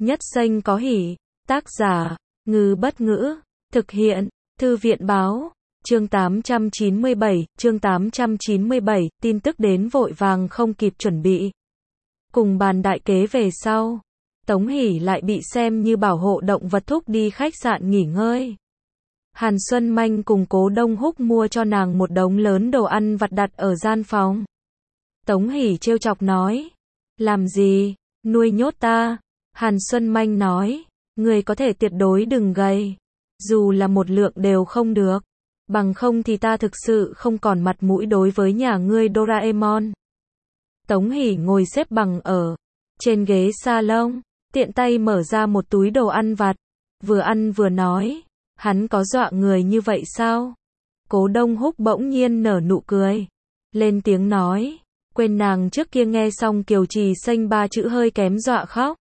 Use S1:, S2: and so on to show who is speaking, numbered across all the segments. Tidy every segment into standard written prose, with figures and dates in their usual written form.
S1: Nhất Xanh có hỉ. Tác giả, Ngư Bất Ngữ. Thực hiện, Thư viện Báo. Chương 897, tin tức đến vội vàng không kịp chuẩn bị. Cùng bàn đại kế về sau, Tống Hỷ lại bị xem như bảo hộ động vật thúc đi khách sạn nghỉ ngơi. Hàn Xuân Manh cùng Cố Đông Húc mua cho nàng một đống lớn đồ ăn vặt đặt ở gian phòng. Tống Hỷ trêu chọc nói, làm gì, nuôi nhốt ta. Hàn Xuân Manh nói, người có thể tuyệt đối đừng gầy, dù là một lượng đều không được, bằng không thì ta thực sự không còn mặt mũi đối với nhà ngươi Doraemon. Tống Hỷ ngồi xếp bằng ở trên ghế salon, tiện tay mở ra một túi đồ ăn vặt, vừa ăn vừa nói, hắn có dọa người như vậy sao? Cố Đông Húc bỗng nhiên nở nụ cười, lên tiếng nói, quên nàng trước kia nghe xong Kiều Trì Xanh ba chữ hơi kém dọa khóc.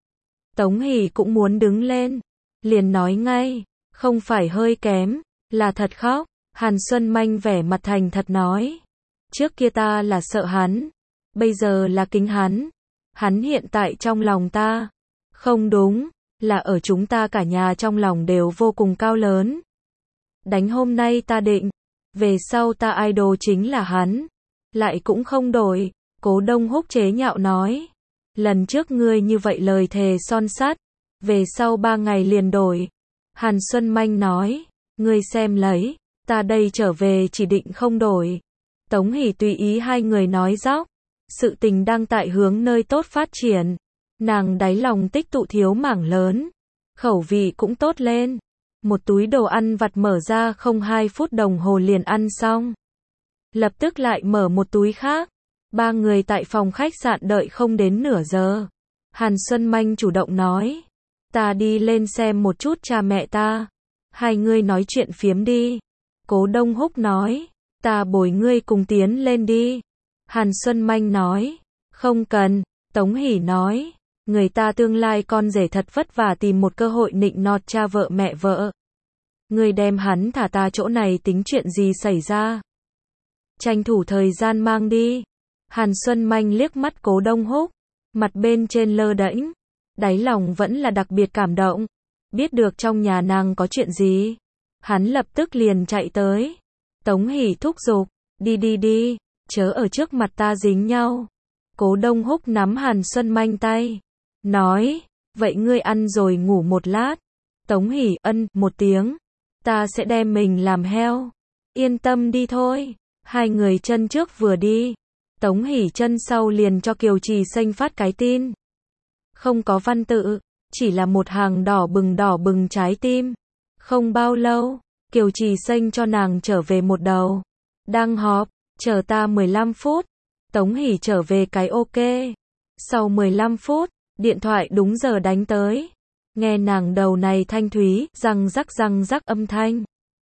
S1: Tống Hỷ cũng muốn đứng lên, liền nói ngay, không phải hơi kém, là thật khóc. Hàn Xuân Manh vẻ mặt thành thật nói, trước kia ta là sợ hắn, bây giờ là kính hắn. Hắn hiện tại trong lòng ta. Không đúng, là ở chúng ta cả nhà trong lòng đều vô cùng cao lớn. Đánh hôm nay ta định, về sau ta idol chính là hắn. Lại cũng không đổi. Cố Đông Húc chế nhạo nói, lần trước ngươi như vậy lời thề son sắt, về sau 3 ngày liền đổi. Hàn Xuân Manh nói, ngươi xem lấy, ta đây trở về chỉ định không đổi. Tống Hỷ tùy ý hai người nói dóc, sự tình đang tại hướng nơi tốt phát triển. Nàng đáy lòng tích tụ thiếu mảng lớn, khẩu vị cũng tốt lên. Một túi đồ ăn vặt mở ra không 2 phút đồng hồ liền ăn xong. Lập tức lại mở một túi khác. 3 người tại phòng khách sạn đợi không đến nửa giờ. Hàn Xuân Manh chủ động nói, ta đi lên xem một chút cha mẹ ta. Hai ngươi nói chuyện phiếm đi. Cố Đông Húc nói, ta bồi ngươi cùng tiến lên đi. Hàn Xuân Manh nói, không cần. Tống Hỷ nói, người ta tương lai con rể thật vất vả tìm một cơ hội nịnh nọt cha vợ mẹ vợ. Ngươi đem hắn thả ta chỗ này tính chuyện gì xảy ra? Tranh thủ thời gian mang đi. Hàn Xuân Manh liếc mắt Cố Đông Húc, mặt bên trên lơ đễnh, đáy lòng vẫn là đặc biệt cảm động. Biết được trong nhà nàng có chuyện gì, hắn lập tức liền chạy tới. Tống Hỷ thúc giục, đi, chớ ở trước mặt ta dính nhau. Cố Đông Húc nắm Hàn Xuân Manh tay, nói, vậy ngươi ăn rồi ngủ một lát. Tống Hỷ ân một tiếng, ta sẽ đem mình làm heo. Yên tâm đi thôi. Hai người chân trước vừa đi, Tống Hỷ chân sau liền cho Kiều Trì Xanh phát cái tin. Không có văn tự, chỉ là một hàng đỏ bừng trái tim. Không bao lâu, Kiều Trì Xanh cho nàng trở về một đầu. Đang họp, chờ ta 15 phút. Tống Hỷ trở về cái ok. Sau 15 phút, điện thoại đúng giờ đánh tới. Nghe nàng đầu này thanh thúy, răng rắc âm thanh.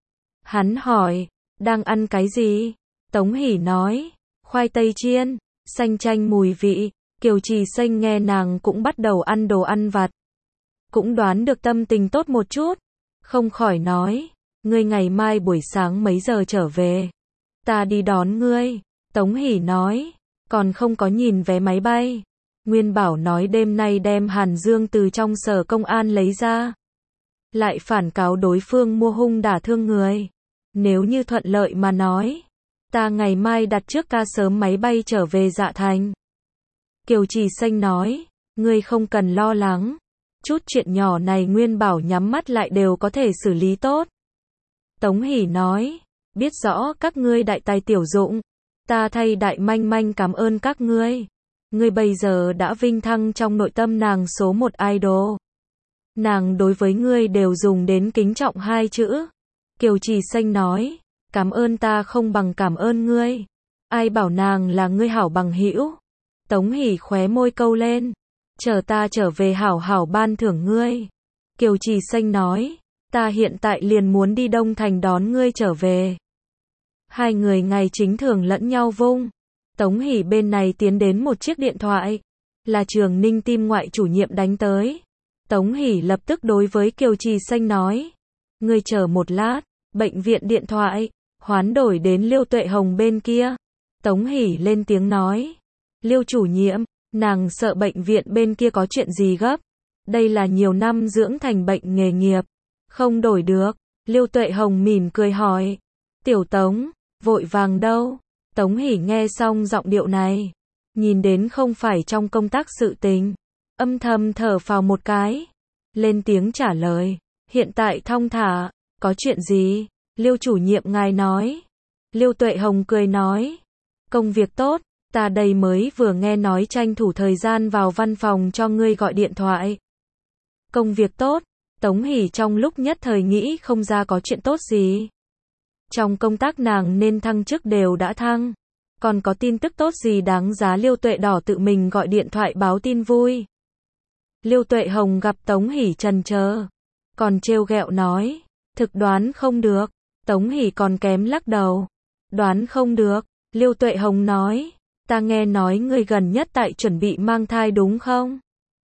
S1: Hắn hỏi, đang ăn cái gì? Tống Hỷ nói, khoai tây chiên, xanh chanh mùi vị. Kiều Trì Xanh nghe nàng cũng bắt đầu ăn đồ ăn vặt, cũng đoán được tâm tình tốt một chút, không khỏi nói, ngươi ngày mai buổi sáng mấy giờ trở về? Ta đi đón ngươi. Tống Hỷ nói, còn không có nhìn vé máy bay. Nguyên Bảo nói đêm nay đem Hàn Dương từ trong sở công an lấy ra, lại phản cáo đối phương mua hung đả thương người. Nếu như thuận lợi mà nói, ta ngày mai đặt trước ca sớm máy bay trở về Dạ Thành. Kiều Trì Xanh nói, ngươi không cần lo lắng. Chút chuyện nhỏ này Nguyên Bảo nhắm mắt lại đều có thể xử lý tốt. Tống Hỷ nói, biết rõ các ngươi đại tài tiểu dụng. Ta thay Đại Manh Manh cảm ơn các ngươi. Ngươi bây giờ đã vinh thăng trong nội tâm nàng số 1 idol. Nàng đối với ngươi đều dùng đến kính trọng 2 chữ. Kiều Trì Xanh nói, cảm ơn ta không bằng cảm ơn ngươi. Ai bảo nàng là ngươi hảo bằng hữu. Tống Hỷ khóe môi câu lên, chờ ta trở về hảo hảo ban thưởng ngươi. Kiều Trì Xanh nói, ta hiện tại liền muốn đi Đông Thành đón ngươi trở về. Hai người ngày chính thường lẫn nhau vung. Tống Hỷ bên này tiến đến một chiếc điện thoại, là Trường Ninh Tim ngoại chủ nhiệm đánh tới. Tống Hỷ lập tức đối với Kiều Trì Xanh nói, ngươi chờ một lát. Bệnh viện điện thoại, hoán đổi đến Liêu Tuệ Hồng bên kia. Tống Hỷ lên tiếng nói, Liêu chủ nhiệm, nàng sợ bệnh viện bên kia có chuyện gì gấp. Đây là nhiều năm dưỡng thành bệnh nghề nghiệp. Không đổi được. Lưu Tuệ Hồng mỉm cười hỏi. Tiểu Tống, vội vàng đâu? Tống Hỷ nghe xong giọng điệu này. Nhìn đến không phải trong công tác sự tình. Âm thầm thở phào một cái. Lên tiếng trả lời. Hiện tại thong thả. Có chuyện gì? Lưu chủ nhiệm ngài nói. Lưu Tuệ Hồng cười nói. Công việc tốt. Ta đây mới vừa nghe nói tranh thủ thời gian vào văn phòng cho ngươi gọi điện thoại. Công việc tốt. Tống Hỷ trong lúc nhất thời nghĩ không ra có chuyện tốt gì. Trong công tác nàng nên thăng chức đều đã thăng. Còn có tin tức tốt gì đáng giá Lưu Tuệ Đỏ tự mình gọi điện thoại báo tin vui. Lưu Tuệ Hồng gặp Tống Hỷ chần chờ. Còn trêu ghẹo nói. Thực đoán không được. Tống Hỷ còn kém lắc đầu. Đoán không được. Lưu Tuệ Hồng nói. Ta nghe nói ngươi gần nhất tại chuẩn bị mang thai đúng không?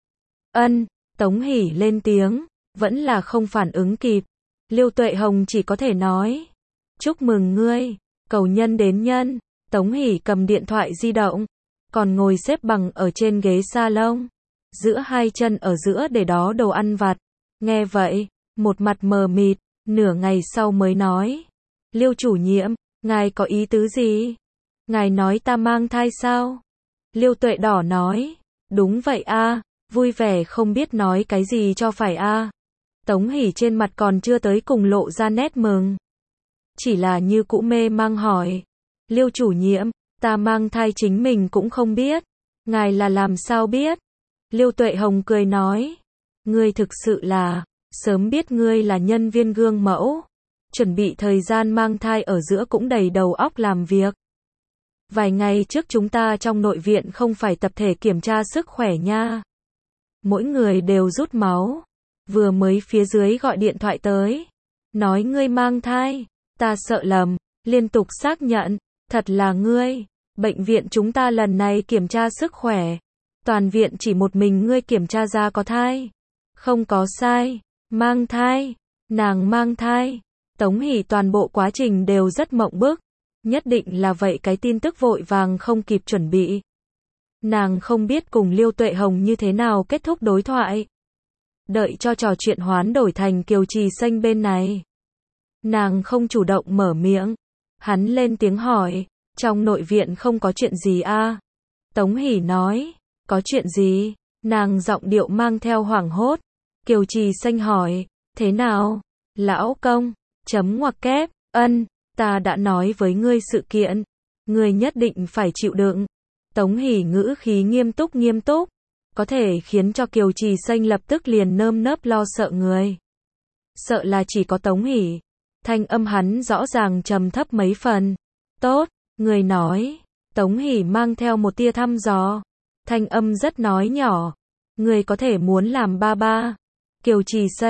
S1: Ân. Tống Hỷ lên tiếng. Vẫn là không phản ứng kịp. Lưu Tuệ Hồng chỉ có thể nói. Chúc mừng ngươi. Cầu nhân đến nhân. Tống Hỷ cầm điện thoại di động. Còn ngồi xếp bằng ở trên ghế salon. Giữa hai chân ở giữa để đó đồ ăn vặt. Nghe vậy. Một mặt mờ mịt. Nửa ngày sau mới nói. Lưu chủ nhiệm. Ngài có ý tứ gì? Ngài nói ta mang thai sao? Lưu Tuệ Đỏ nói. Đúng vậy a. Vui vẻ không biết nói cái gì cho phải a. Tống Hỷ trên mặt còn chưa tới cùng lộ ra nét mừng. Chỉ là như cũ mê mang hỏi. Lưu chủ nhiệm, ta mang thai chính mình cũng không biết. Ngài là làm sao biết? Lưu Tuệ Hồng cười nói. Ngươi thực sự là, sớm biết ngươi là nhân viên gương mẫu. Chuẩn bị thời gian mang thai ở giữa cũng đầy đầu óc làm việc. Vài ngày trước chúng ta trong nội viện không phải tập thể kiểm tra sức khỏe nha. Mỗi người đều rút máu. Vừa mới phía dưới gọi điện thoại tới. Nói ngươi mang thai. Ta sợ lầm. Liên tục xác nhận. Thật là ngươi. Bệnh viện chúng ta lần này kiểm tra sức khỏe. Toàn viện chỉ một mình ngươi kiểm tra ra có thai. Không có sai. Mang thai. Nàng mang thai. Tống Hỷ toàn bộ quá trình đều rất mộng bức. Nhất định là vậy cái tin tức vội vàng không kịp chuẩn bị. Nàng không biết cùng Lưu Tuệ Hồng như thế nào kết thúc đối thoại. Đợi cho trò chuyện hoán đổi thành Kiều Trì Xanh bên này. Nàng không chủ động mở miệng. Hắn lên tiếng hỏi. Trong nội viện không có chuyện gì a? Tống Hỷ nói. Có chuyện gì? Nàng giọng điệu mang theo hoảng hốt. Kiều Trì Xanh hỏi. Thế nào? Lão công. Chấm ngoặc kép. Ân. Ta đã nói với ngươi sự kiện. Ngươi nhất định phải chịu đựng. Tống Hỷ ngữ khí nghiêm túc. Có thể khiến cho Kiều Trì Xanh lập tức liền nơm nớp lo sợ người. Sợ là chỉ có Tống Hỷ. Thanh âm hắn rõ ràng trầm thấp mấy phần. Tốt, người nói. Tống Hỷ mang theo một tia thăm dò. Thanh âm rất nói nhỏ. Người có thể muốn làm ba ba. Kiều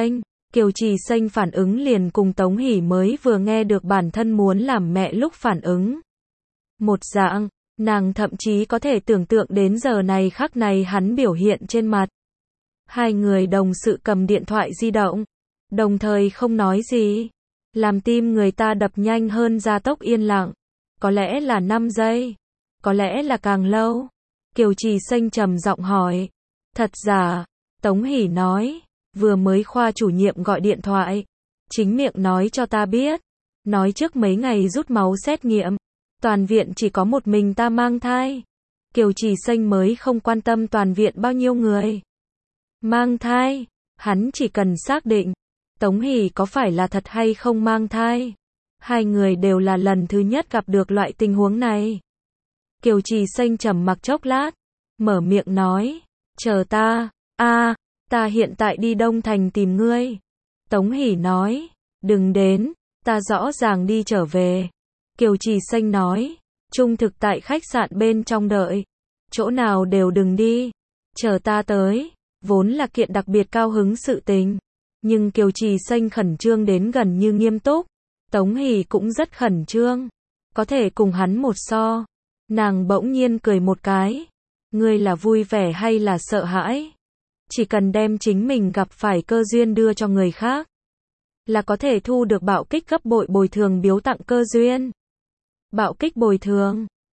S1: Trì Xanh phản ứng liền cùng Tống Hỷ mới vừa nghe được bản thân muốn làm mẹ lúc phản ứng. Một dạng. Nàng thậm chí có thể tưởng tượng đến giờ này khắc này hắn biểu hiện trên mặt. Hai người đồng sự cầm điện thoại di động. Đồng thời không nói gì. Làm tim người ta đập nhanh hơn gia tốc yên lặng. Có lẽ là 5 giây. Có lẽ là càng lâu. Kiều Trì Xanh trầm giọng hỏi. Thật giả? Tống Hỷ nói. Vừa mới khoa chủ nhiệm gọi điện thoại. Chính miệng nói cho ta biết. Nói trước mấy ngày rút máu xét nghiệm. Toàn viện chỉ có một mình ta mang thai. Kiều Trì Xanh mới không quan tâm toàn viện bao nhiêu người mang thai. Hắn chỉ cần xác định Tống Hỷ có phải là thật hay không mang thai. Hai người đều là lần thứ nhất gặp được loại tình huống này. Kiều Trì Xanh trầm mặc chốc lát. Mở miệng nói. Chờ ta. Ta hiện tại đi Đông Thành tìm ngươi. Tống Hỷ nói. Đừng đến. Ta rõ ràng đi trở về. Kiều Trì Xanh nói. Trung thực tại khách sạn bên trong đợi. Chỗ nào đều đừng đi. Chờ ta tới. Vốn là kiện đặc biệt cao hứng sự tình. Nhưng Kiều Trì Xanh khẩn trương đến gần như nghiêm túc. Tống Hỷ cũng rất khẩn trương. Có thể cùng hắn một so. Nàng bỗng nhiên cười một cái. Ngươi là vui vẻ hay là sợ hãi? Chỉ cần đem chính mình gặp phải cơ duyên đưa cho người khác. Là có thể thu được bạo kích gấp bội bồi thường biếu tặng cơ duyên. Bạo kích bồi thường.